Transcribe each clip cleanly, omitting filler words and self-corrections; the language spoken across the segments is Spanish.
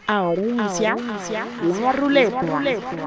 Ahora inicia la ruleta.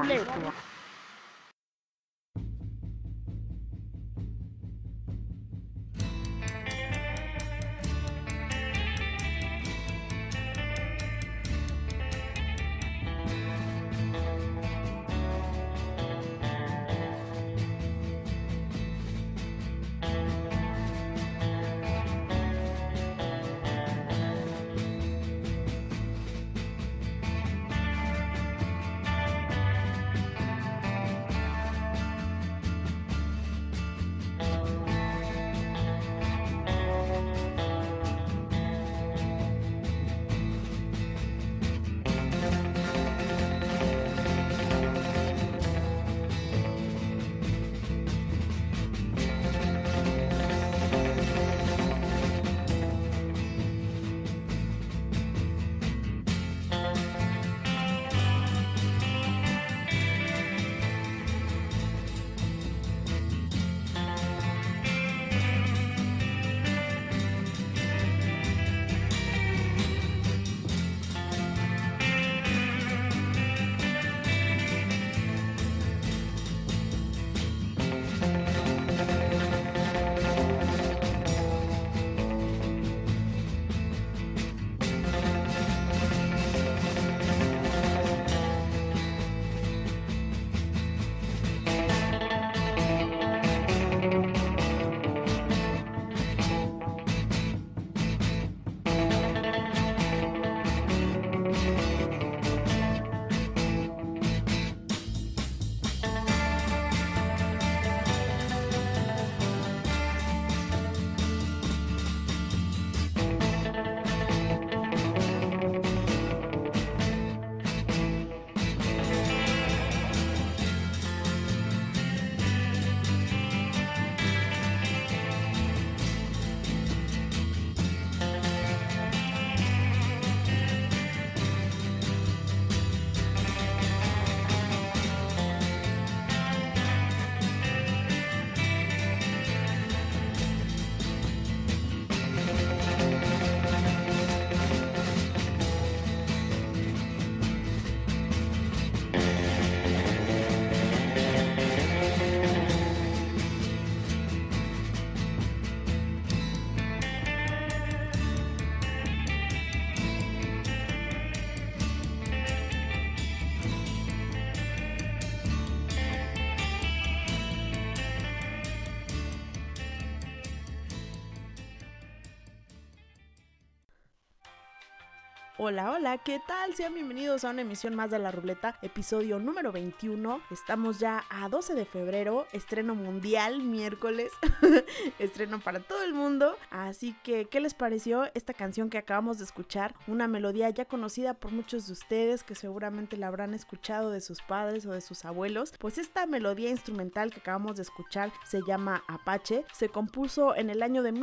Hola, hola, ¿qué tal? Sean bienvenidos a una emisión más de La Ruleta, episodio número 21. Estamos ya a 12 de febrero, estreno mundial, miércoles, estreno para todo el mundo. Así que, ¿qué les pareció esta canción que acabamos de escuchar? Una melodía ya conocida por muchos de ustedes, que seguramente la habrán escuchado de sus padres o de sus abuelos. Pues esta melodía instrumental que acabamos de escuchar se llama Apache. Se compuso en el año de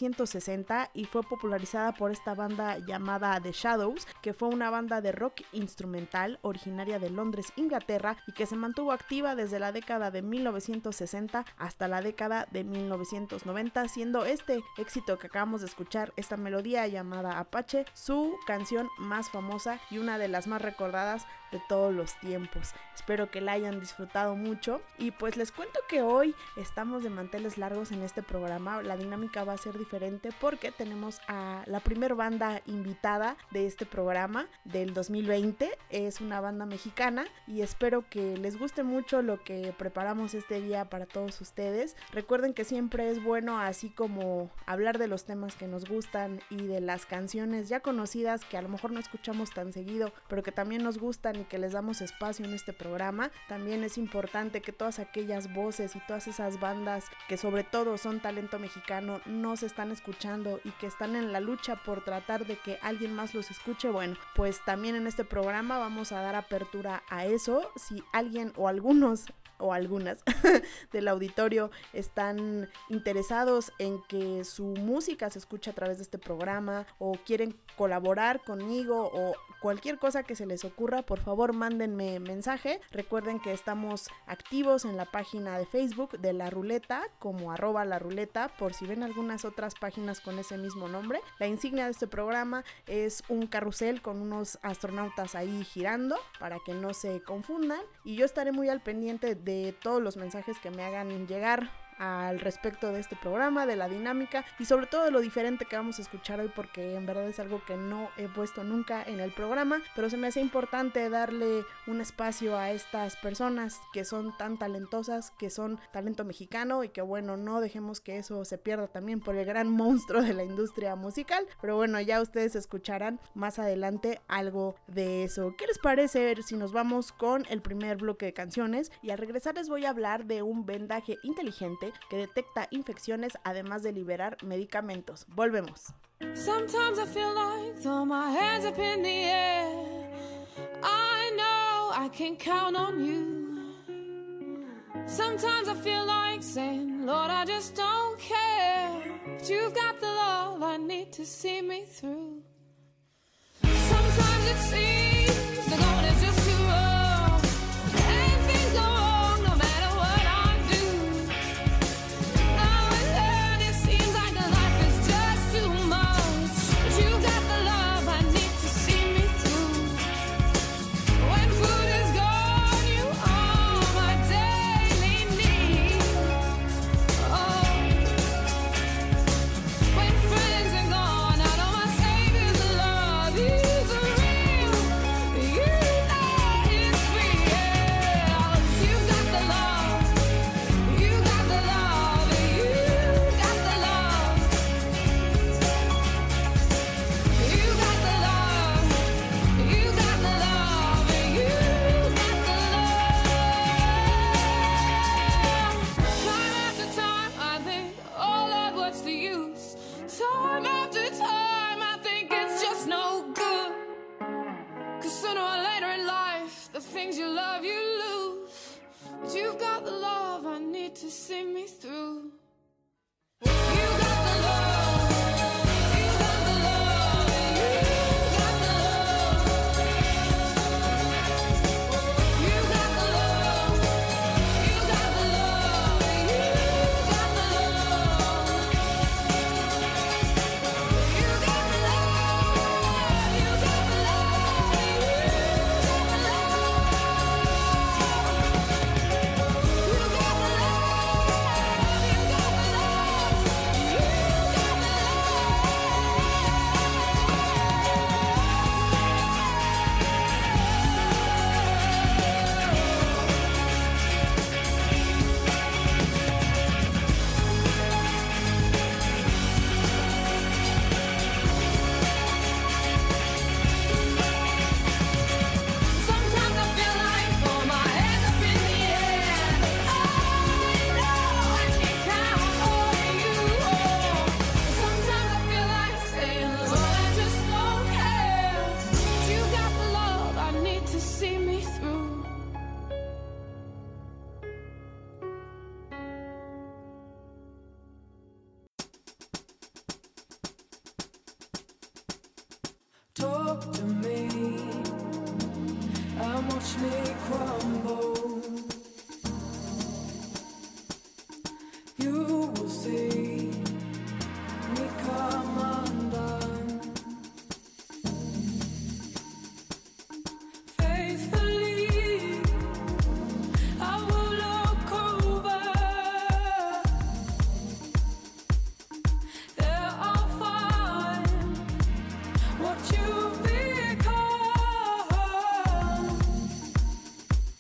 1960 y fue popularizada por esta banda llamada The Shadows, que fue una banda de rock instrumental originaria de Londres, Inglaterra, y que se mantuvo activa desde la década de 1960 hasta la década de 1990, siendo este éxito que acabamos de escuchar, esta melodía llamada Apache, su canción más famosa y una de las más recordadas de todos los tiempos. Espero que la hayan disfrutado mucho y pues les cuento que hoy estamos de manteles largos en este programa. La dinámica va a ser diferente porque tenemos a la primer banda invitada de este programa del 2020. Es una banda mexicana y espero que les guste mucho lo que preparamos este día para todos ustedes. Recuerden que siempre es bueno, así como hablar de los temas que nos gustan y de las canciones ya conocidas que a lo mejor no escuchamos tan seguido, pero que también nos gustan y que les damos espacio en este programa. También es importante que todas aquellas voces y todas esas bandas que sobre todo son talento mexicano no se están escuchando y que están en la lucha por tratar de que alguien más los escuche, bueno, pues también en este programa vamos a dar apertura a eso. Si alguien o algunos o algunas del auditorio están interesados en que su música se escuche a través de este programa o quieren colaborar conmigo o cualquier cosa que se les ocurra, por favor mándenme mensaje. Recuerden que estamos activos en la página de Facebook de La Ruleta como @laruleta, por si ven algunas otras páginas con ese mismo nombre. La insignia de este programa es un carrusel con unos astronautas ahí girando para que no se confundan, y yo estaré muy al pendiente de todos los mensajes que me hagan llegar al respecto de este programa, de la dinámica y sobre todo de lo diferente que vamos a escuchar hoy, porque en verdad es algo que no he puesto nunca en el programa, pero se me hace importante darle un espacio a estas personas que son tan talentosas, que son talento mexicano, y que bueno, no dejemos que eso se pierda también por el gran monstruo de la industria musical. Pero bueno, ya ustedes escucharán más adelante algo de eso. ¿Qué les parece si nos vamos con el primer bloque de canciones? Y al regresar les voy a hablar de un vendaje inteligente que detecta infecciones además de liberar medicamentos. Volvemos. Sometimes I feel like throw my hands up in the air. I know I can count on you. Sometimes I feel like saying, Lord, I just don't care. But you've got the love I need to see me through. Sometimes it seems the going is just too rough, and things go wrong no matter what I do. Now and then it seems like life is just too much, but you got the love I need to see me through. When food is gone, you are my daily need. Oh, when friends are gone, I know my Savior's love is real. You know it's real. You got the love, you got the love, you got the love. You got the love, you got the love, you got the love. Time after time I think, oh Lord, what's the use? Time after time I think it's just no good. 'Cause sooner or later in life, the things you love you lose. But you've got the love I need to see me through. You got the love, you got the love, you got the love. You got the love, you got the love, you got the love. You got the love, you got the love, you got the love. You got the Talk to me and watch me crumble. You will see me come undone. Faithfully, I will look over. There I'll find what you've become.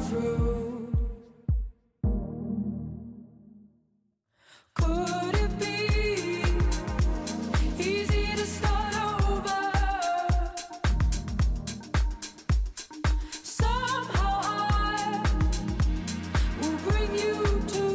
through. Could it be easy to start over? Somehow I will bring you to.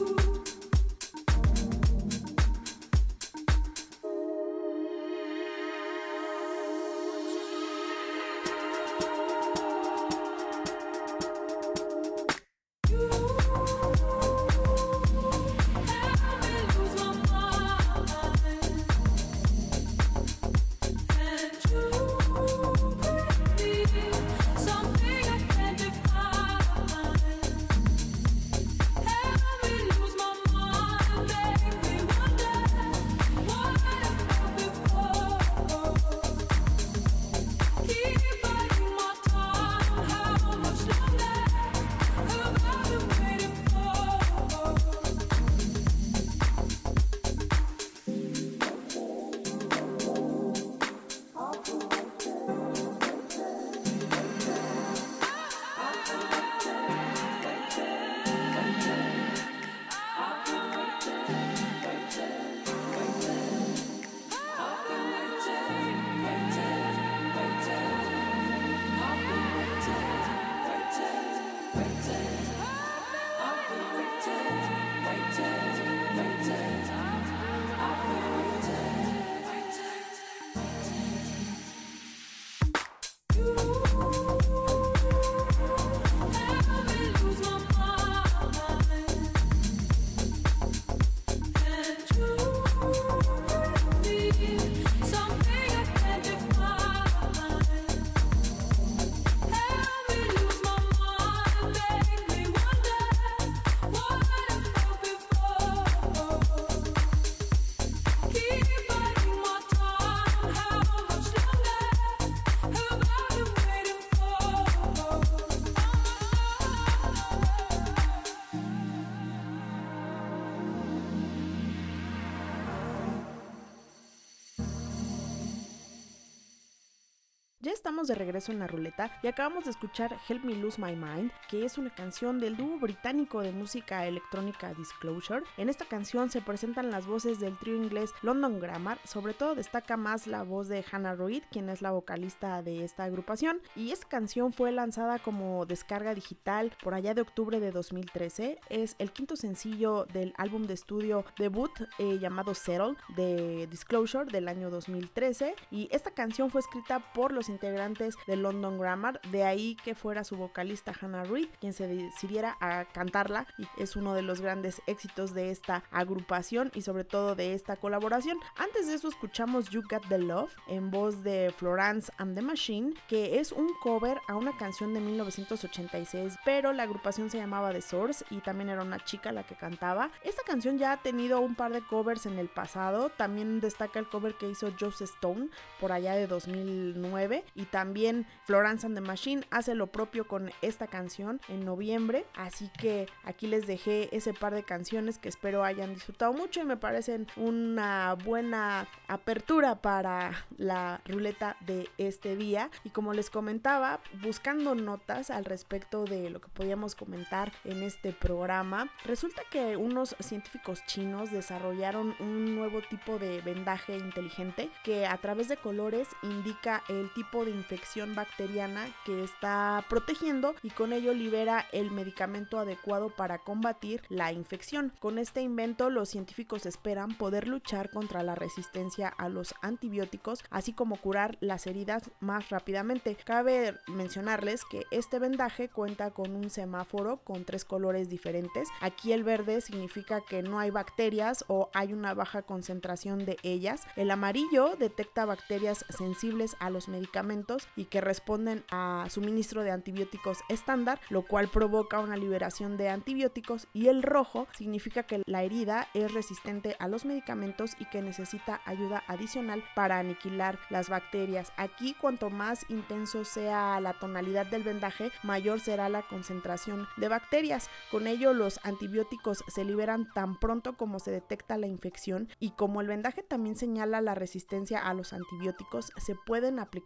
Ya estamos de regreso en la ruleta y acabamos de escuchar Help Me Lose My Mind, que es una canción del dúo británico de música electrónica Disclosure. En esta canción se presentan las voces del trío inglés London Grammar, sobre todo destaca más la voz de Hannah Reid, quien es la vocalista de esta agrupación, y esta canción fue lanzada como descarga digital por allá de octubre de 2013. Es el quinto sencillo del álbum de estudio debut llamado Settle de Disclosure del año 2013, y esta canción fue escrita por los integrantes de London Grammar, de ahí que fuera su vocalista Hannah Reid quien se decidiera a cantarla, y es uno de los grandes éxitos de esta agrupación y sobre todo de esta colaboración. Antes de eso escuchamos You Got the Love en voz de Florence and the Machine, que es un cover a una canción de 1986, pero la agrupación se llamaba The Source y también era una chica la que cantaba. Esta canción ya ha tenido un par de covers en el pasado, también destaca el cover que hizo Joss Stone por allá de 2009, y también Florence and the Machine hace lo propio con esta canción en noviembre, así que aquí les dejé ese par de canciones que espero hayan disfrutado mucho y me parecen una buena apertura para la ruleta de este día. Y como les comentaba, buscando notas al respecto de lo que podíamos comentar en este programa, resulta que unos científicos chinos desarrollaron un nuevo tipo de vendaje inteligente que a través de colores indica el tipo de infección bacteriana que está protegiendo y con ello libera el medicamento adecuado para combatir la infección. Con este invento los científicos esperan poder luchar contra la resistencia a los antibióticos, así como curar las heridas más rápidamente. Cabe mencionarles que este vendaje cuenta con un semáforo con 3 colores diferentes. Aquí el verde significa que no hay bacterias o hay una baja concentración de ellas. El amarillo detecta bacterias sensibles a los medicamentos y que responden a suministro de antibióticos estándar, lo cual provoca una liberación de antibióticos, y el rojo significa que la herida es resistente a los medicamentos y que necesita ayuda adicional para aniquilar las bacterias. Aquí cuanto más intenso sea la tonalidad del vendaje, mayor será la concentración de bacterias. Con ello los antibióticos se liberan tan pronto como se detecta la infección, y como el vendaje también señala la resistencia a los antibióticos, se pueden aplicar también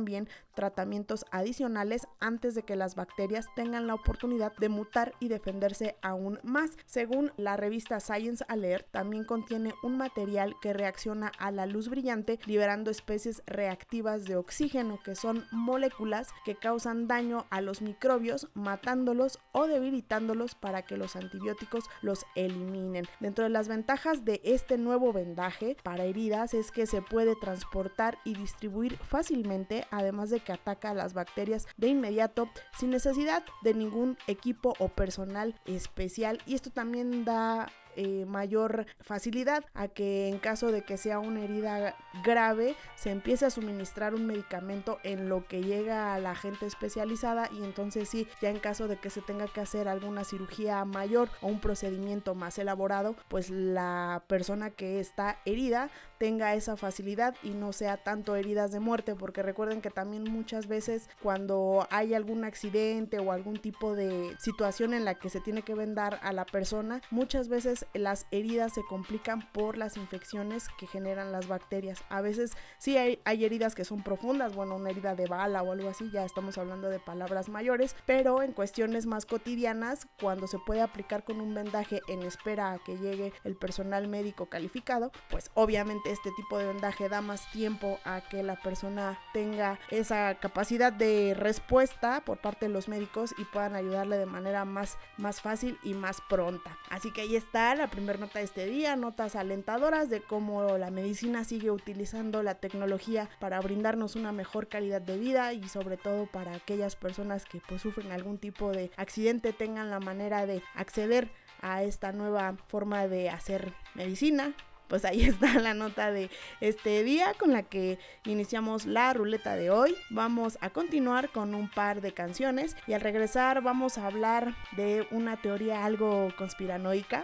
también tratamientos adicionales antes de que las bacterias tengan la oportunidad de mutar y defenderse aún más. Según la revista Science Alert, también contiene un material que reacciona a la luz brillante liberando especies reactivas de oxígeno, que son moléculas que causan daño a los microbios, matándolos o debilitándolos para que los antibióticos los eliminen. Dentro de las ventajas de este nuevo vendaje para heridas es que se puede transportar y distribuir fácilmente, además de que ataca a las bacterias de inmediato sin necesidad de ningún equipo o personal especial, y esto también da mayor facilidad a que en caso de que sea una herida grave se empiece a suministrar un medicamento en lo que llega a la gente especializada, y entonces sí, ya en caso de que se tenga que hacer alguna cirugía mayor o un procedimiento más elaborado, pues la persona que está herida tenga esa facilidad y no sea tanto heridas de muerte, porque recuerden que también muchas veces cuando hay algún accidente o algún tipo de situación en la que se tiene que vendar a la persona, muchas veces las heridas se complican por las infecciones que generan las bacterias. A veces sí hay heridas que son profundas, bueno, una herida de bala o algo así, ya estamos hablando de palabras mayores, pero en cuestiones más cotidianas, cuando se puede aplicar con un vendaje en espera a que llegue el personal médico calificado, pues obviamente este tipo de vendaje da más tiempo a que la persona tenga esa capacidad de respuesta por parte de los médicos y puedan ayudarle de manera más fácil y más pronta. Así que ahí está la primera nota de este día, notas alentadoras de cómo la medicina sigue utilizando la tecnología para brindarnos una mejor calidad de vida, y sobre todo para aquellas personas que pues sufren algún tipo de accidente tengan la manera de acceder a esta nueva forma de hacer medicina. Pues ahí está la nota de este día con la que iniciamos la ruleta de hoy. Vamos a continuar con un par de canciones y al regresar vamos a hablar de una teoría algo conspiranoica.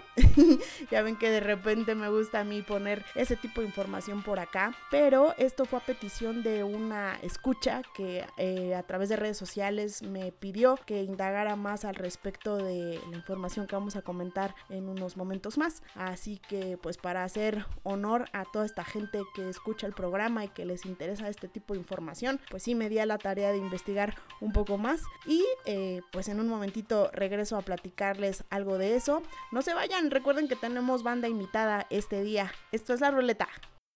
Ya ven que de repente me gusta a mí poner ese tipo de información por acá, pero esto fue a petición de una escucha que a través de redes sociales me pidió que indagara más al respecto de la información que vamos a comentar en unos momentos más. Así que pues para hacer honor a toda esta gente que escucha el programa y que les interesa este tipo de información, pues sí me di a la tarea de investigar un poco más y pues en un momentito regreso a platicarles algo de eso. No se vayan, recuerden que tenemos banda invitada este día. Esto es La Ruleta.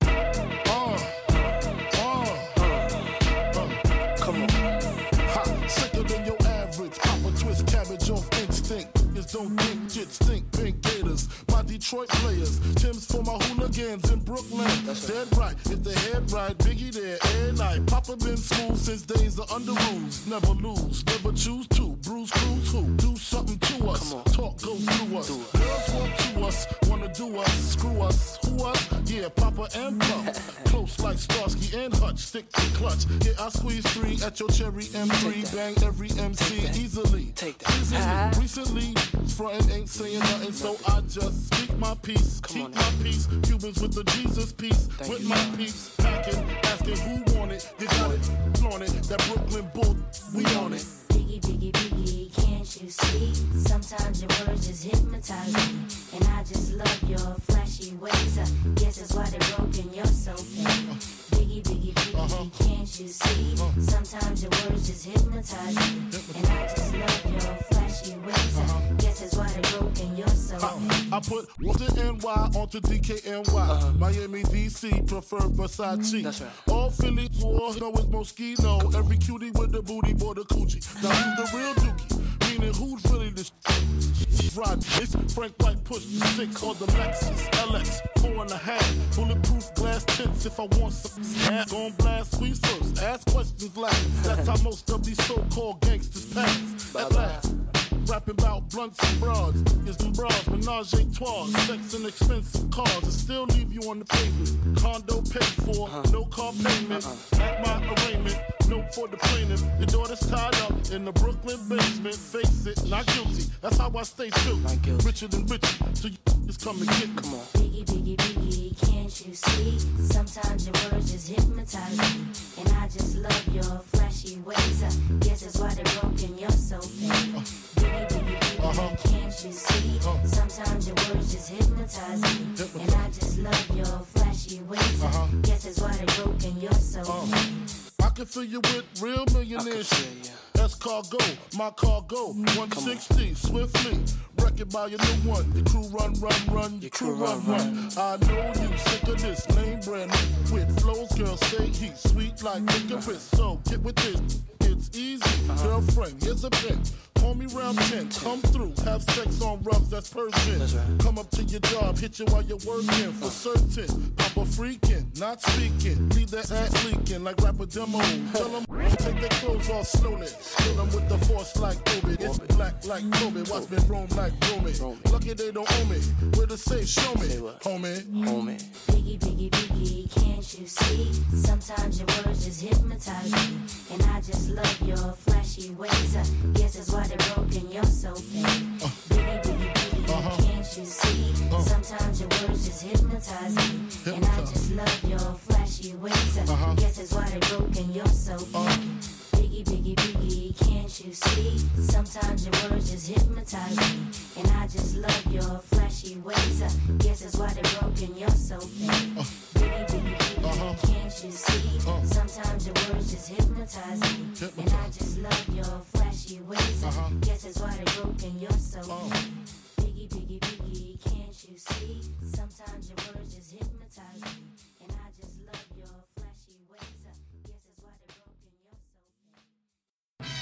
Don't think jits, think pink gators. My Detroit players, Tim's for my hooligans in Brooklyn. That's dead right, if they head right, Biggie there, every night. Papa been smooth since days of under rules. Never lose, never choose to. Bruise, cruise, who? Do something to us. Talk, go through us. Girls want to us, wanna do us. Screw us, who us? Yeah, Papa and Pop. Close like Starsky and Hutch, stick to clutch. Yeah, I squeeze 3 at your cherry M3. Bang every MC easily. Take that. Recently, frontin' ain't saying nothing, so I just speak my peace, keep my peace. Cubans with the Jesus peace, with my peace. Packing, asking who want it, you got it, flaunt it. That Brooklyn bull, we on it. Biggie, biggie, biggie, can't you see? Sometimes your words just hypnotize me, and I just love your flashy ways. I guess that's why they're broken, you're so fake. Biggie, biggie, biggie, can't you see? Sometimes your words just hypnotize me, and I just love your flashy ways. I guess that's why they're broken, you're so fake. I put the NY onto DKNY. Miami, DC, prefer Versace. That's right. All Philly wars know it's Moschino. Every cutie with the booty, boy, the coochie. Now who's the real dookie? Meaning who's really the ride? It's Frank White, push the 6 or the Lexus LX 4.5. Bulletproof glass tints if I want some ass. Gon' blast squeeze first, ask questions last. That's how most of these so-called gangsters pass. At last. Rapping about blunts and broads, is them bras, menage a trois, sex and expensive cars, and still leave you on the pavement. Condo paid for, no car payment. At my arraignment, note for the plaintiff. Your daughter's tied up in the Brooklyn basement. Face it, not guilty. That's how I stay true. Richer than richer, so you just come and get me. Come on. Biggie, biggie, biggie, can't you see? Sometimes your words just hypnotize me, and I just love your flashy ways. I guess that's why they're broken, you're so fake. Biggie, biggie, biggie, can't you see? Sometimes your words just hypnotize me, and I just love your flashy ways. I guess that's why they're broken, you're so fake. I can fill you with real millionaire shit. That's cargo, my cargo, 160, swiftly. Wreck it by your new one. Your crew run, your crew run. I know you sick of this lame brand with flows, girl, say heat sweet like licorice. So get with this, it's easy. Girlfriend, here's a pick. Call me round 10, come through, have sex on rubs, that's Persian. Come up to your job, hit you while you're working, for certain. Papa freaking, not speaking, leave that ass leaking like rapper demo. Tell them, take their clothes off slowly. Kill them with the force like Obi. It's black like Kobe, watch me roam like Romy. Lucky they don't owe me, where to say, show me, homie. Biggie, biggie, biggie, can't you see? Sometimes your words just hypnotize me. And I just love your flashy ways. I guess that's why they're broken, you're so fake. Biggie, biggie, biggie, can't you see? Sometimes your words just hypnotize me. And I just love your flashy ways. I guess that's why they're broken, you're so fake. Biggie, biggie, biggie, can't you see? Sometimes your words just hypnotize me. And I just love your flashy ways. I guess that's why they're broken, you're so fake. Biggie, biggie, biggie, can't you see? Sometimes your words just hypnotize me. And I just love your flashy ways. I guess that's why they're broken, you're so fake. Biggie, biggie, biggie, can't you see? Sometimes your words just hypnotize me. And I just love your flashy ways. I guess that's why they're broken, you're so fake.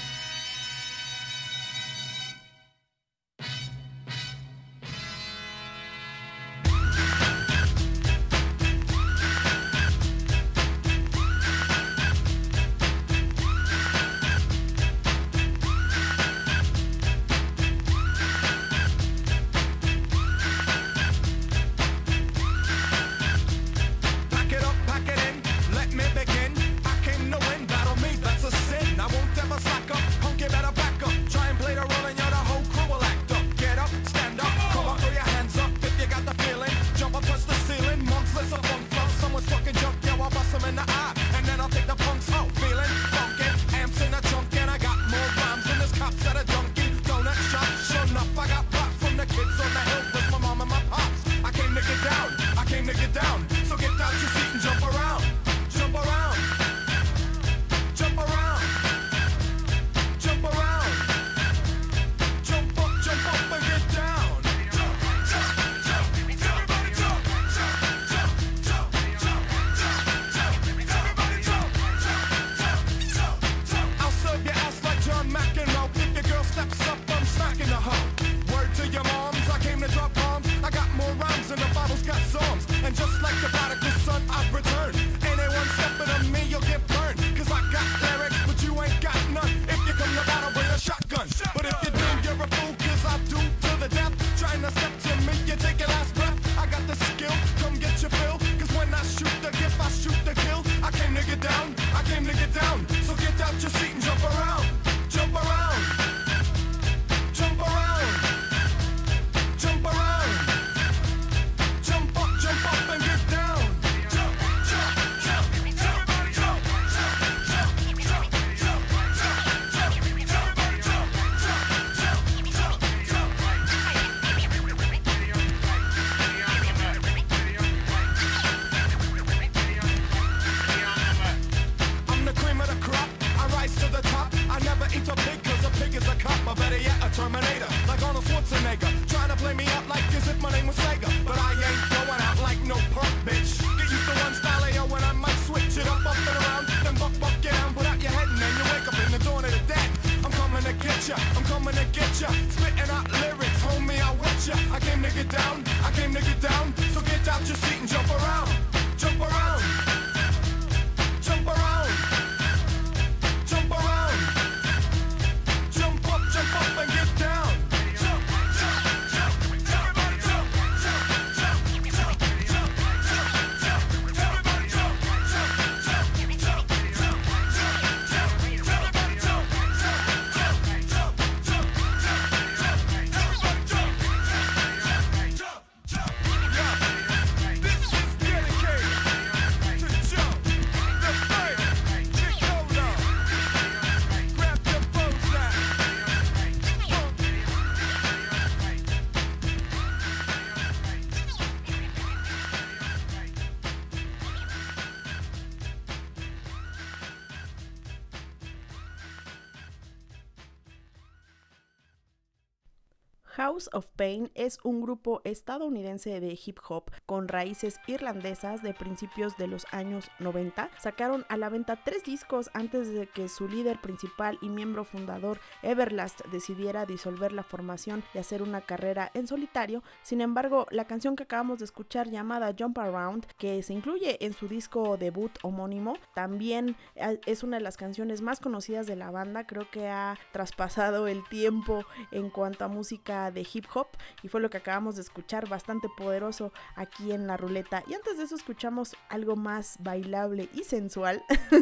House of Pain es un grupo estadounidense de hip hop con raíces irlandesas de principios de los años 90. Sacaron a la venta 3 discos antes de que su líder principal y miembro fundador Everlast decidiera disolver la formación y hacer una carrera en solitario. Sin embargo, la canción que acabamos de escuchar llamada Jump Around, que se incluye en su disco debut homónimo, también es una de las canciones más conocidas de la banda. Creo que ha traspasado el tiempo en cuanto a música de hip hop y fue lo que acabamos de escuchar, bastante poderoso aquí en la ruleta. Y antes de eso escuchamos algo más bailable y sensual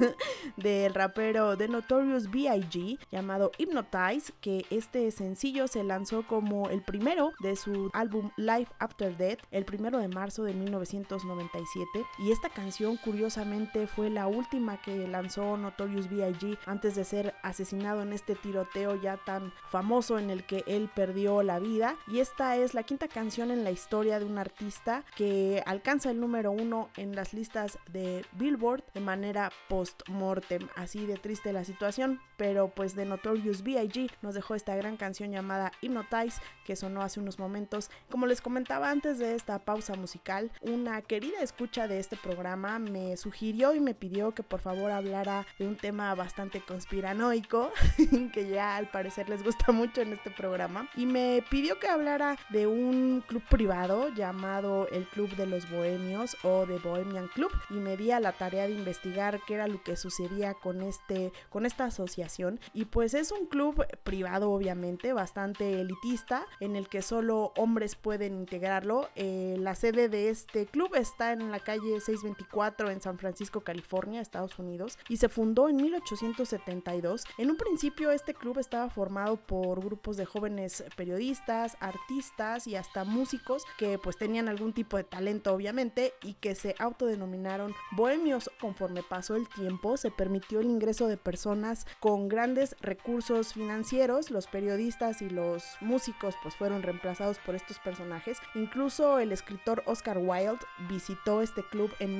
del rapero The Notorious B.I.G. llamado Hypnotize, que este sencillo se lanzó como el primero de su álbum Life After Death el 1 de marzo de 1997, y esta canción curiosamente fue la última que lanzó Notorious B.I.G. antes de ser asesinado en este tiroteo ya tan famoso en el que él perdió la vida. Y esta es la 5ª canción en la historia de un artista que alcanza el número 1 en las listas de Billboard de manera post-mortem. Así de triste la situación, pero pues The Notorious B.I.G. nos dejó esta gran canción llamada Hypnotize, que sonó hace unos momentos. Como les comentaba antes de esta pausa musical, una querida escucha de este programa me sugirió y me pidió que por favor hablara de un tema bastante conspiranoico que ya al parecer les gusta mucho en este programa, y me pidió que hablara de un club privado llamado el Club de los Bohemios o The Bohemian Club, y me di a la tarea de investigar qué era lo que sucedía con esta asociación. Y pues es un club privado, obviamente bastante elitista, en el que solo hombres pueden integrarlo. La sede de este club está en la calle 624 en San Francisco, California, Estados Unidos, y se fundó en 1872. En un principio este club estaba formado por grupos de jóvenes periodistas, artistas y hasta músicos que pues tenían algún tipo de talento, obviamente, y que se autodenominaron bohemios. Conforme pasó el tiempo se permitió el ingreso de personas con grandes recursos financieros. Los periodistas y los músicos pues fueron reemplazados por estos personajes. Incluso el escritor Oscar Wilde visitó este club en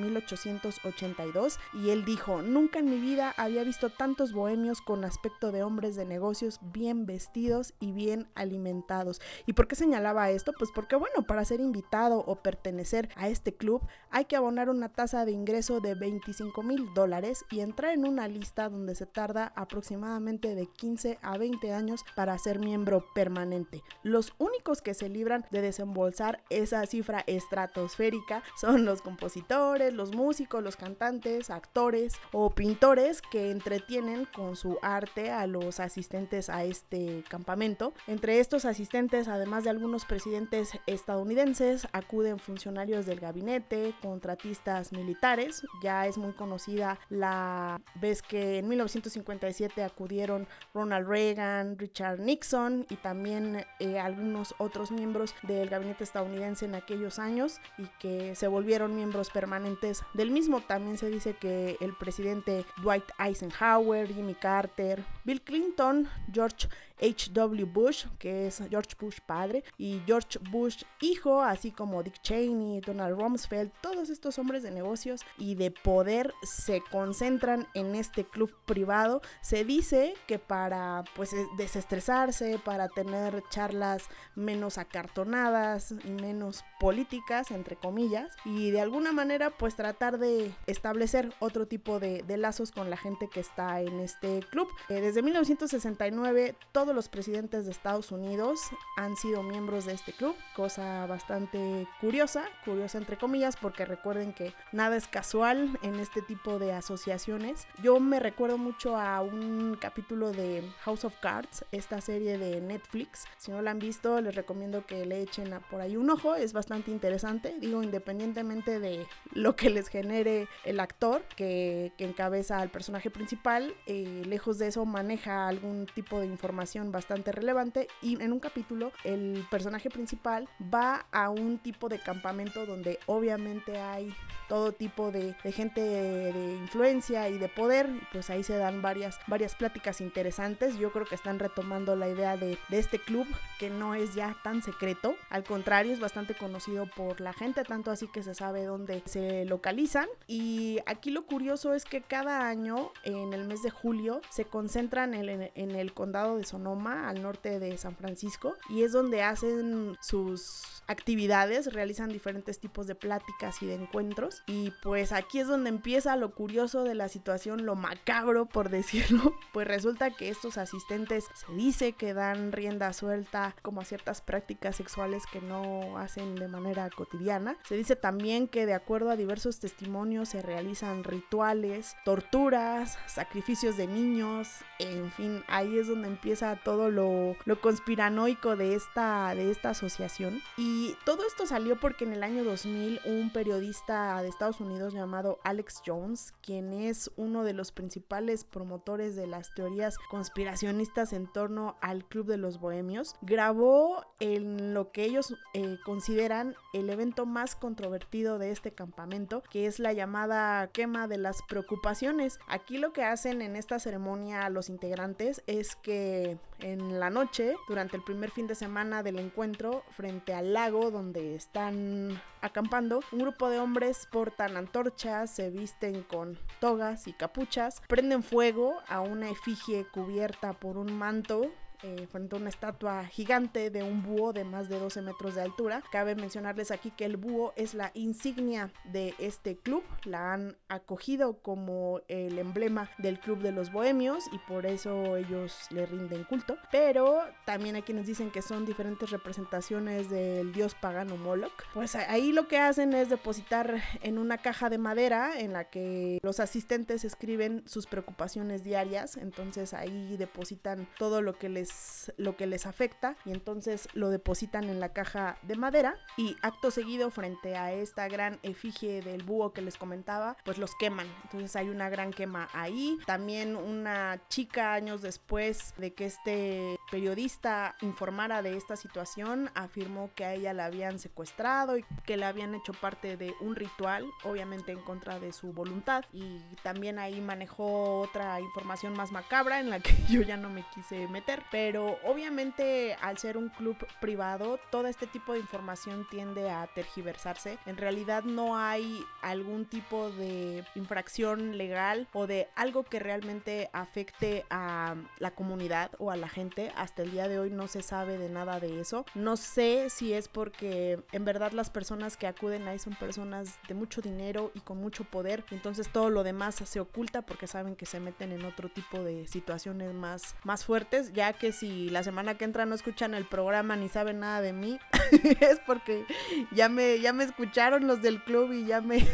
1882 y él dijo: nunca en mi vida había visto tantos bohemios con aspecto de hombres de negocios bien vestidos y bien alimentados. ¿Y por qué señalaba esto? Pues porque bueno, para ser invitado o pertenecer a este club hay que abonar una tasa de ingreso de $25,000 y entrar en una lista donde se tarda aproximadamente de 15 a 20 años para ser miembro permanente. Los únicos que se libran de desembolsar esa cifra estratosférica son los compositores, los músicos, los cantantes, actores o pintores que entretienen con su arte a los asistentes a este campamento. Entre estos asistentes, además de algunos presidentes estadounidenses, acuden funcionarios del gabinete, contratistas militares. Ya es muy conocida la vez que en 1957 acudieron Ronald Reagan, Richard Nixon y también algunos otros miembros del gabinete estadounidense en aquellos años, y que se volvieron miembros permanentes del mismo. También se dice que el presidente Dwight Eisenhower, Jimmy Carter, Bill Clinton, George H.W. Bush, que es George Bush padre, y George Bush hijo, así como Dick Cheney, Donald Rumsfeld, todos estos hombres de negocios y de poder se concentran en este club privado. Se dice que para pues desestresarse, para tener charlas menos acartonadas y menos políticas, entre comillas, y de alguna manera pues tratar de establecer otro tipo de lazos con la gente que está en este club. Desde 1969 todos los presidentes de Estados Unidos han sido miembros de este club, cosa bastante curiosa entre comillas, porque recuerden que nada es casual en este tipo de asociaciones. Yo me recuerdo mucho a un capítulo de House of Cards, esta serie de Netflix. Si no la han visto, les recomiendo que le echen por ahí un ojo, es bastante interesante, digo, independientemente de lo que les genere el actor que encabeza al personaje principal, lejos de eso maneja algún tipo de información bastante relevante. Y en un capítulo el personaje principal va a un tipo de campamento donde obviamente hay todo tipo de gente de influencia y de poder, y pues ahí se dan varias pláticas interesantes. Yo creo que están retomando la idea de este club, que no es ya tan secreto, al contrario es bastante conocido por la gente, tanto así que se sabe dónde se localizan. Y aquí lo curioso es que cada año en el mes de julio se concentran en el condado de Sonoma Sonoma, al norte de San Francisco, y es donde hacen sus actividades, realizan diferentes tipos de pláticas y de encuentros, y pues aquí es donde empieza lo curioso de la situación, lo macabro por decirlo. Pues resulta que estos asistentes se dice que dan rienda suelta como a ciertas prácticas sexuales que no hacen de manera cotidiana. Se dice también que de acuerdo a diversos testimonios se realizan rituales, torturas, sacrificios de niños, en fin, ahí es donde empieza todo lo conspiranoico de esta asociación. Y todo esto salió porque en el año 2000 un periodista de Estados Unidos llamado Alex Jones, quien es uno de los principales promotores de las teorías conspiracionistas en torno al Club de los Bohemios, grabó en lo que ellos consideran el evento más controvertido de este campamento, que es la llamada quema de las preocupaciones. Aquí lo que hacen en esta ceremonia los integrantes es que en la noche, durante el primer fin de semana del encuentro, frente al lago donde están acampando, un grupo de hombres portan antorchas, se visten con togas y capuchas, prenden fuego a una efigie cubierta por un manto frente a una estatua gigante de un búho de más de 12 metros de altura. Cabe mencionarles aquí que el búho es la insignia de este club, la han acogido como el emblema del Club de los Bohemios y por eso ellos le rinden culto, pero también hay quienes dicen que son diferentes representaciones del dios pagano Moloch. Pues ahí lo que hacen es depositar en una caja de madera en la que los asistentes escriben sus preocupaciones diarias, entonces ahí depositan todo lo que les afecta y entonces lo depositan en la caja de madera y acto seguido frente a esta gran efigie del búho que les comentaba, pues los queman. Entonces hay una gran quema ahí. También una chica años después de que este periodista informara de esta situación afirmó que a ella la habían secuestrado y que la habían hecho parte de un ritual, obviamente en contra de su voluntad, y también ahí manejó otra información más macabra en la que yo ya no me quise meter, pero obviamente al ser un club privado todo este tipo de información tiende a tergiversarse. En realidad no hay algún tipo de infracción legal o de algo que realmente afecte a la comunidad o a la gente. Hasta el día de hoy no se sabe de nada de eso. No sé si es porque en verdad las personas que acuden ahí son personas de mucho dinero y con mucho poder, entonces todo lo demás se oculta porque saben que se meten en otro tipo de situaciones más fuertes, ya que si la semana que entra no escuchan el programa ni saben nada de mí es porque ya me escucharon los del club y ya me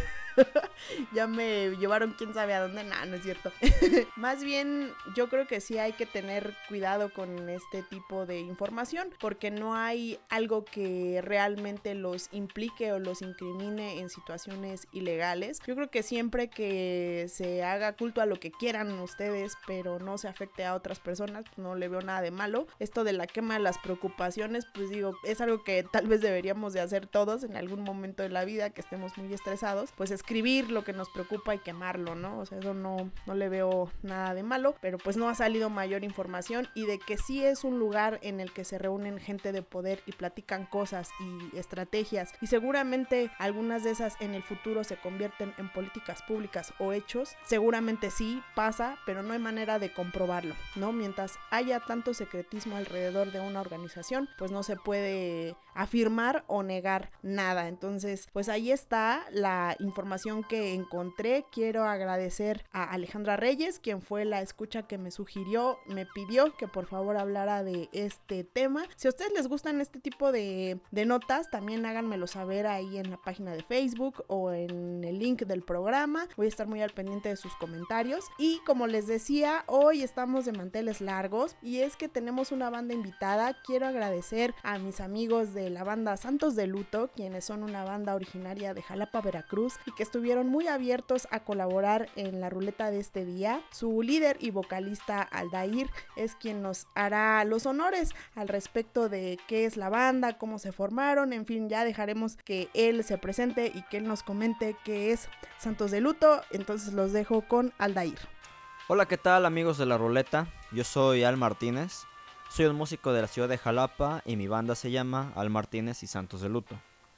llevaron quién sabe a dónde. No es cierto. Más bien yo creo que sí hay que tener cuidado con este tipo de información porque no hay algo que realmente los implique o los incrimine en situaciones ilegales. Yo creo que siempre que se haga culto a lo que quieran ustedes pero no se afecte a otras personas, pues no le veo nada de malo. Esto de la quema de las preocupaciones, pues digo, es algo que tal vez deberíamos de hacer todos en algún momento de la vida que estemos muy estresados, pues escribir lo que nos preocupa y quemarlo, ¿no? O sea, eso no le veo nada de malo, pero pues no ha salido mayor información, y de que sí es un lugar en el que se reúnen gente de poder y platican cosas y estrategias, y seguramente algunas de esas en el futuro se convierten en políticas públicas o hechos, seguramente sí pasa, pero no hay manera de comprobarlo, ¿no? Mientras haya tanto secretismo alrededor de una organización, pues no se puede afirmar o negar nada. Entonces, pues ahí está la información que encontré. Quiero agradecer a Alejandra Reyes, quien fue la escucha que me sugirió, me pidió que por favor hablara de este tema. Si a ustedes les gustan este tipo de notas, también háganmelo saber ahí en la página de Facebook o en el link del programa. Voy a estar muy al pendiente de sus comentarios. Y como les decía, hoy estamos de manteles largos y es que tenemos una banda invitada. Quiero agradecer a mis amigos de la banda Santos de Luto, quienes son una banda originaria de Jalapa, Veracruz, y que estuvieron muy abiertos a colaborar en la ruleta de este día. Su líder y vocalista Aldair es quien nos hará los honores al respecto de qué es la banda, cómo se formaron, en fin, ya dejaremos que él se presente y que él nos comente qué es Santos de Luto. Entonces los dejo con Aldair. Hola, ¿qué tal amigos de la ruleta? Yo soy Al Martínez, soy un músico de la ciudad de Jalapa y mi banda se llama Al Martínez y Santos de Luto.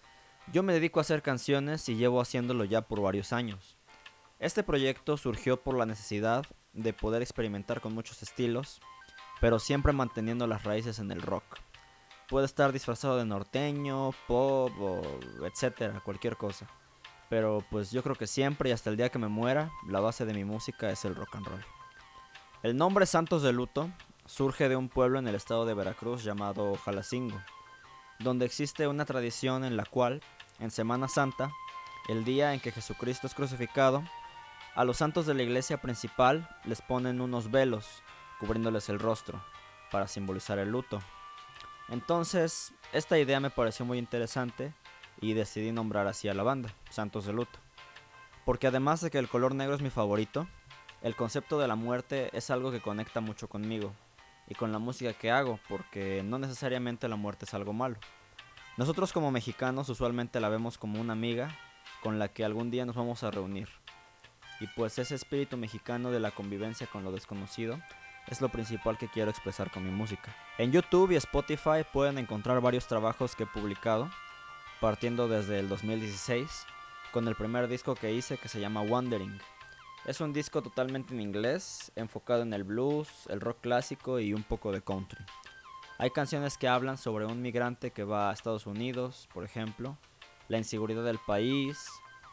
Yo me dedico a hacer canciones y llevo haciéndolo ya por varios años. Este proyecto surgió por la necesidad de poder experimentar con muchos estilos pero siempre manteniendo las raíces en el rock. Puede estar disfrazado de norteño, pop o etcétera, cualquier cosa. Pero pues yo creo que siempre y hasta el día que me muera, la base de mi música es el rock and roll. El nombre Santos de Luto surge de un pueblo en el estado de Veracruz llamado Jalacingo, donde existe una tradición en la cual, en Semana Santa, el día en que Jesucristo es crucificado, a los santos de la iglesia principal les ponen unos velos cubriéndoles el rostro para simbolizar el luto. Entonces, esta idea me pareció muy interesante y decidí nombrar así a la banda, Santos de Luto. Porque además de que el color negro es mi favorito, el concepto de la muerte es algo que conecta mucho conmigo y con la música que hago, porque no necesariamente la muerte es algo malo. Nosotros como mexicanos usualmente la vemos como una amiga con la que algún día nos vamos a reunir. Y pues ese espíritu mexicano de la convivencia con lo desconocido es lo principal que quiero expresar con mi música. En YouTube y Spotify pueden encontrar varios trabajos que he publicado, partiendo desde el 2016, con el primer disco que hice que se llama Wandering. Es un disco totalmente en inglés, enfocado en el blues, el rock clásico y un poco de country. Hay canciones que hablan sobre un migrante que va a Estados Unidos, por ejemplo, la inseguridad del país,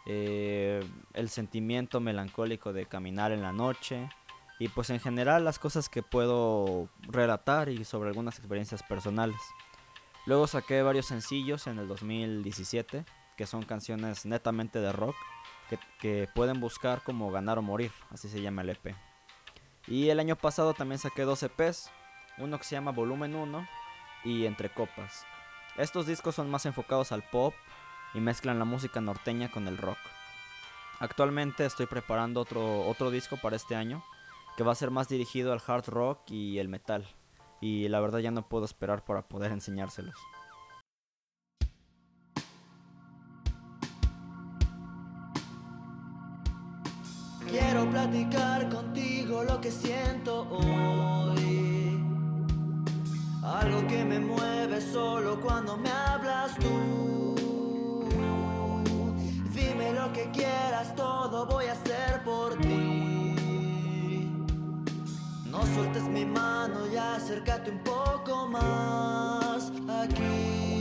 el sentimiento melancólico de caminar en la noche y pues en general las cosas que puedo relatar y sobre algunas experiencias personales. Luego saqué varios sencillos en el 2017 que son canciones netamente de rock que pueden buscar como Ganar o Morir, así se llama el EP. Y el año pasado también saqué 2 EPs, uno que se llama Volumen 1 y Entre Copas. Estos discos son más enfocados al pop y mezclan la música norteña con el rock. Actualmente estoy preparando otro disco para este año que va a ser más dirigido al hard rock y el metal. Y la verdad ya no puedo esperar para poder enseñárselos. Quiero platicar contigo lo que siento hoy. Algo que me mueve solo cuando me hablas tú. Dime lo que quieras, todo voy a hacer por ti. No sueltes mi mano y acércate un poco más aquí.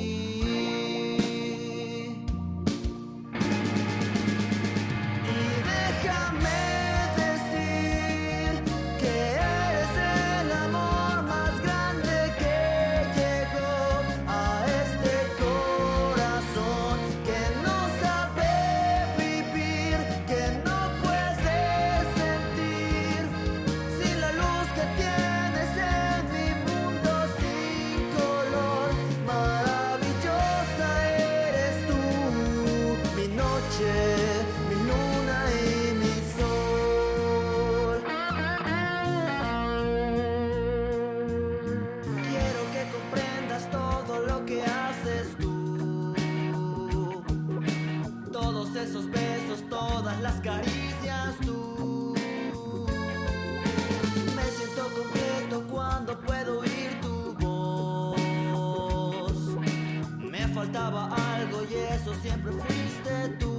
Siempre fuiste tú.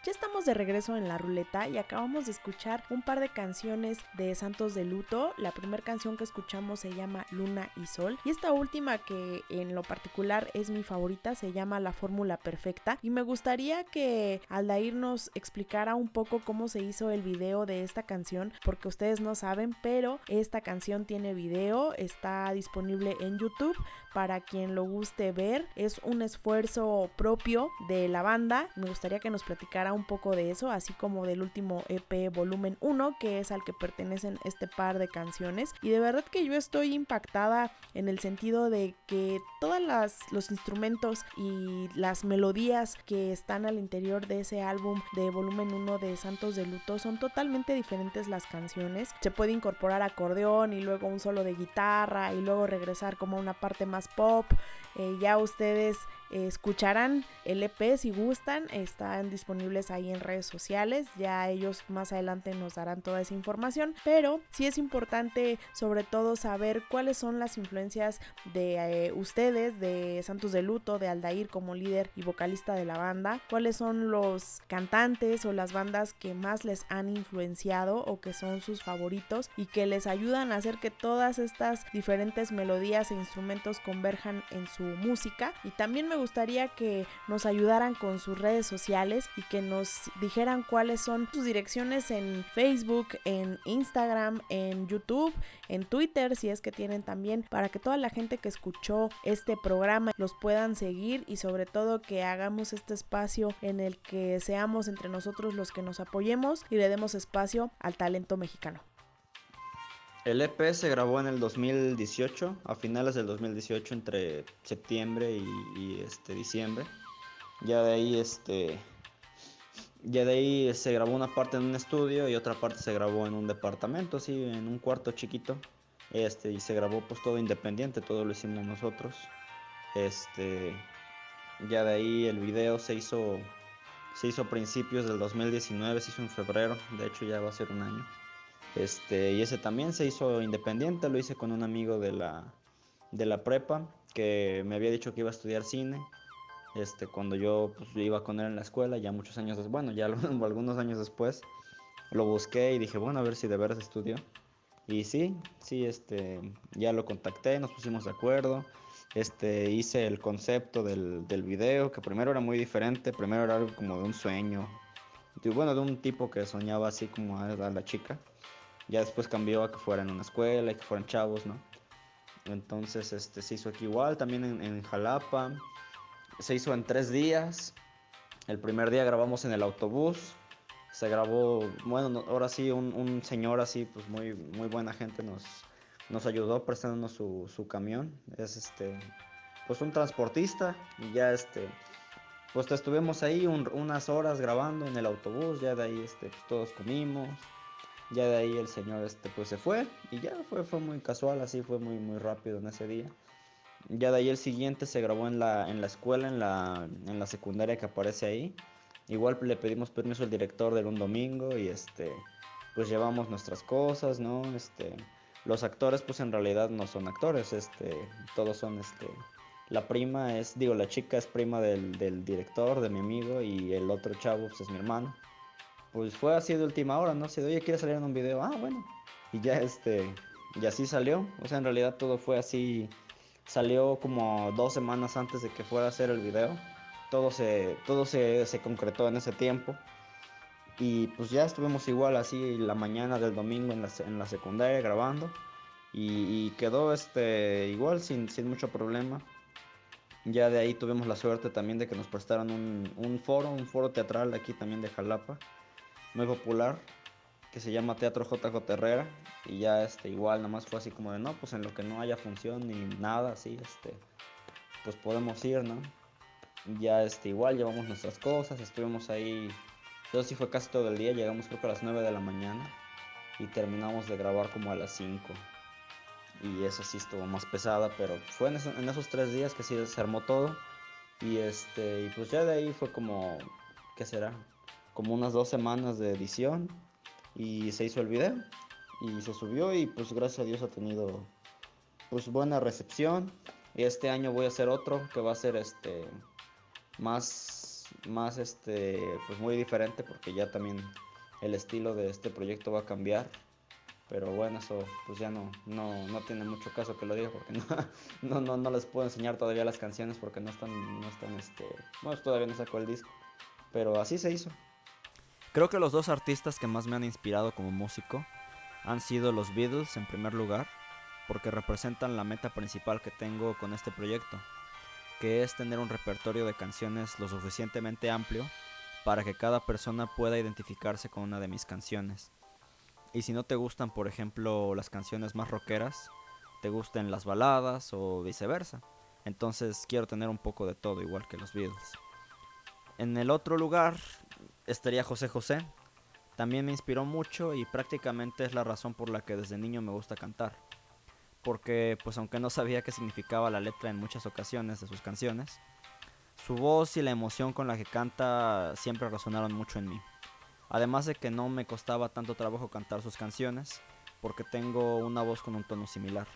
Ya estamos de regreso en la ruleta y acabamos de escuchar un par de canciones de Santos de Luto. La primera canción que escuchamos se llama Luna y Sol y esta última, que en lo particular es mi favorita, se llama La Fórmula Perfecta, y me gustaría que Aldair nos explicara un poco cómo se hizo el video de esta canción, porque ustedes no saben, pero esta canción tiene video, está disponible en YouTube para quien lo guste ver. Es un esfuerzo propio de la banda. Me gustaría que nos platicara un poco de eso, así como del último EP volumen 1, que es al que pertenecen este par de canciones. Y de verdad que yo estoy impactada en el sentido de que todos los instrumentos y las melodías que están al interior de ese álbum de volumen 1 de Santos de Luto son totalmente diferentes las canciones. Se puede incorporar acordeón y luego un solo de guitarra y luego regresar como a una parte más pop. Ya ustedes escucharán el EP si gustan, están disponibles ahí en redes sociales, ya ellos más adelante nos darán toda esa información, pero sí es importante sobre todo saber cuáles son las influencias de ustedes, de Santos de Luto, de Aldair como líder y vocalista de la banda, cuáles son los cantantes o las bandas que más les han influenciado o que son sus favoritos y que les ayudan a hacer que todas estas diferentes melodías e instrumentos converjan en su música. Y también me gustaría que nos ayudaran con sus redes sociales y que nos dijeran cuáles son sus direcciones en Facebook, en Instagram, en YouTube, en Twitter, si es que tienen también, para que toda la gente que escuchó este programa los puedan seguir y sobre todo que hagamos este espacio en el que seamos entre nosotros los que nos apoyemos y le demos espacio al talento mexicano. El EP se grabó en el 2018, a finales del 2018, entre septiembre y diciembre. Ya de ahí se grabó una parte en un estudio y otra parte se grabó en un departamento, así, en un cuarto chiquito. Y se grabó pues todo independiente, todo lo hicimos nosotros. Ya de ahí el video se hizo a principios del 2019, se hizo en febrero, de hecho ya va a ser un año. Y ese también se hizo independiente, lo hice con un amigo de la prepa que me había dicho que iba a estudiar cine. Cuando yo pues, iba con él en la escuela, ya muchos años después, bueno, ya algunos años después, lo busqué y dije, bueno, a ver si de veras estudió. Y sí, ya lo contacté, nos pusimos de acuerdo. Hice el concepto del video, que primero era muy diferente, primero era algo como de un sueño, de un tipo que soñaba así como a la chica. Ya después cambió a que fuera en una escuela y que fueran chavos, ¿no? Entonces se hizo aquí igual, también en Jalapa. Se hizo en 3 días. El primer día grabamos en el autobús. Se grabó, bueno, ahora sí, un señor así, pues muy, muy buena gente nos ayudó prestándonos su camión. Es pues un transportista. Y ya pues estuvimos ahí unas horas grabando en el autobús. Ya de ahí pues todos comimos. Ya de ahí el señor pues se fue y ya fue muy casual, así fue muy, muy rápido en ese día. Ya de ahí el siguiente se grabó en la escuela, en la secundaria que aparece ahí. Igual le pedimos permiso al director de un domingo y pues llevamos nuestras cosas, ¿no? Los actores pues en realidad no son actores, todos son la chica es prima del director, de mi amigo, y el otro chavo pues es mi hermano. Pues fue así de última hora, ¿no? Así de, oye, ¿quieres salir en un video? Ah, bueno. Y ya y así salió. O sea, en realidad todo fue así. Salió como 2 semanas antes de que fuera a hacer el video. Todo se concretó en ese tiempo. Y pues ya estuvimos igual así la mañana del domingo en la secundaria grabando. Y quedó igual sin mucho problema. Ya de ahí tuvimos la suerte también de que nos prestaron un foro teatral aquí también de Jalapa, muy popular, que se llama Teatro JJ Herrera. Y ya igual nada más fue así como de no, pues en lo que no haya función ni nada así, pues podemos ir, ¿no? Ya igual llevamos nuestras cosas, estuvimos ahí. Yo sí fue casi todo el día, llegamos creo que a las 9 de la mañana y terminamos de grabar como a las 5. Y eso sí estuvo más pesada, pero fue en esos 3 días que sí se armó todo. Y y pues ya de ahí fue como, ¿qué será? Como unas 2 semanas de edición y se hizo el video y se subió y pues gracias a Dios ha tenido pues buena recepción. Y este año voy a hacer otro que va a ser más más pues muy diferente, porque ya también el estilo de este proyecto va a cambiar. Pero bueno, eso pues ya no tiene mucho caso que lo diga, porque no les puedo enseñar todavía las canciones porque no están bueno, todavía no sacó el disco, pero así se hizo. Creo que los dos artistas que más me han inspirado como músico han sido los Beatles en primer lugar, porque representan la meta principal que tengo con este proyecto, que es tener un repertorio de canciones lo suficientemente amplio para que cada persona pueda identificarse con una de mis canciones. Y si no te gustan, por ejemplo, las canciones más rockeras, te gusten las baladas o viceversa. Entonces quiero tener un poco de todo, igual que los Beatles. En el otro lugar estaría José José. También me inspiró mucho y prácticamente es la razón por la que desde niño me gusta cantar. Porque pues aunque no sabía qué significaba la letra en muchas ocasiones de sus canciones, su voz y la emoción con la que canta siempre resonaron mucho en mí. Además de que no me costaba tanto trabajo cantar sus canciones, porque tengo una voz con un tono similar.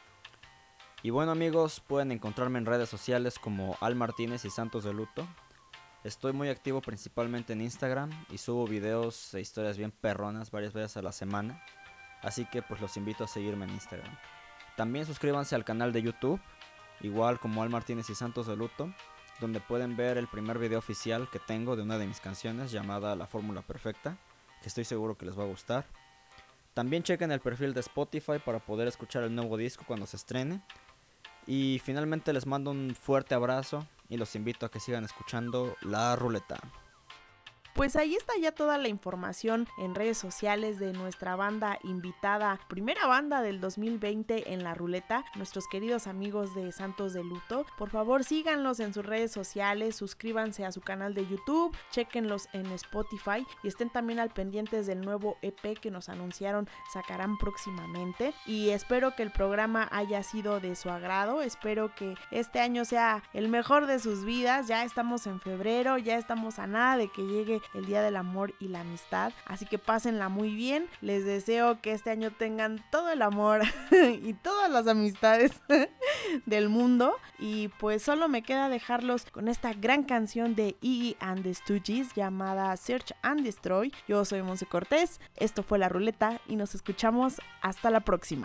Y bueno amigos, pueden encontrarme en redes sociales como Al Martínez y Santos de Luto. Estoy muy activo principalmente en Instagram y subo videos e historias bien perronas varias veces a la semana. Así que pues los invito a seguirme en Instagram. También suscríbanse al canal de YouTube, igual como Al Martínez y Santos de Luto, donde pueden ver el primer video oficial que tengo de una de mis canciones llamada La Fórmula Perfecta, que estoy seguro que les va a gustar. También chequen el perfil de Spotify para poder escuchar el nuevo disco cuando se estrene. Y finalmente les mando un fuerte abrazo y los invito a que sigan escuchando La Ruleta. Pues ahí está ya toda la información en redes sociales de nuestra banda invitada, primera banda del 2020 en La Ruleta, nuestros queridos amigos de Santos de Luto. Por favor síganlos en sus redes sociales, suscríbanse a su canal de YouTube, chequenlos en Spotify y estén también al pendientes del nuevo EP que nos anunciaron sacarán próximamente. Y espero que el programa haya sido de su agrado, espero que este año sea el mejor de sus vidas. Ya estamos en febrero, ya estamos a nada de que llegue el Día del Amor y la Amistad, así que pásenla muy bien. Les deseo que este año tengan todo el amor y todas las amistades del mundo, y pues solo me queda dejarlos con esta gran canción de Iggy and the Stooges llamada Search and Destroy. Yo soy Monse Cortés, esto fue La Ruleta y nos escuchamos hasta la próxima.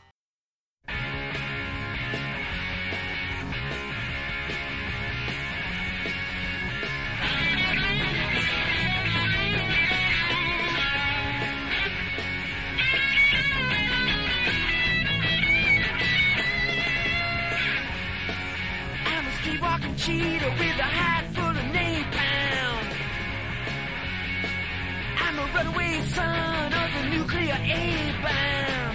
Walking cheetah with a hat full of napalm. I'm a runaway son of the nuclear A-bomb.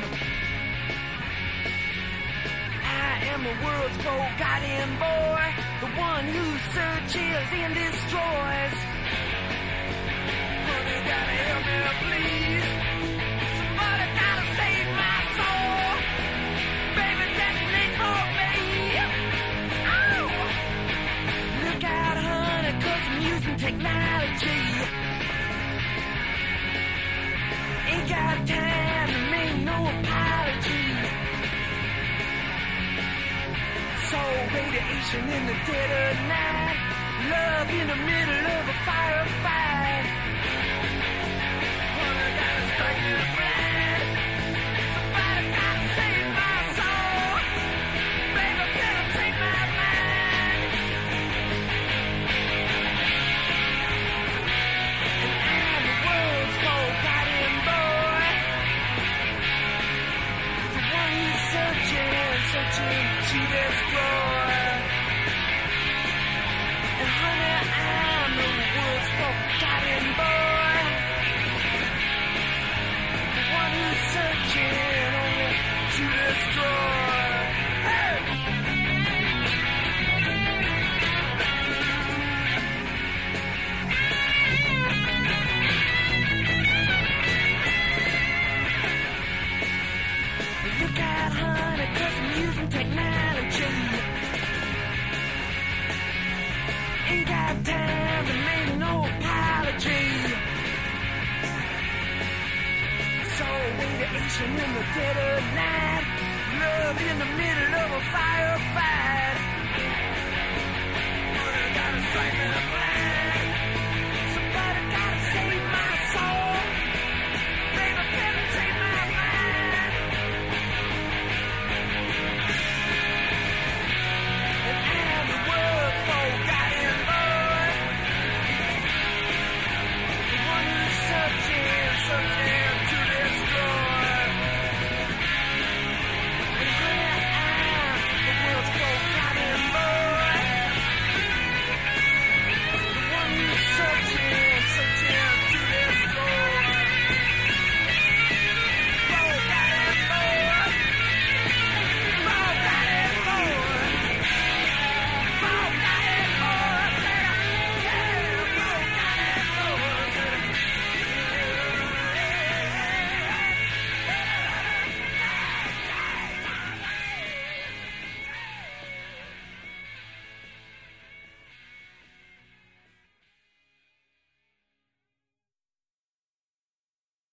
I am the world's forgotten boy, the one who searches and destroys. Honey, gotta help me, please. Somebody gotta save my soul. Baby, detonate for me. Look out, honey, 'cause I'm using technology. Ain't got time to make no apology. So radiation in the dead of night, love in the middle of a firefight. Honey, gotta strike me right. Somebody gotta save my soul. Baby, better take my mind. And I'm the world's forgotten boy, the one who's searching to destroy. And honey, I'm the world's forgotten boy, the one who's searching only to destroy. Hey! Look out, honey, 'cause I'm using technology. Ain't got time to make no apology. So radiation in the dead of night, love in the middle of a fire.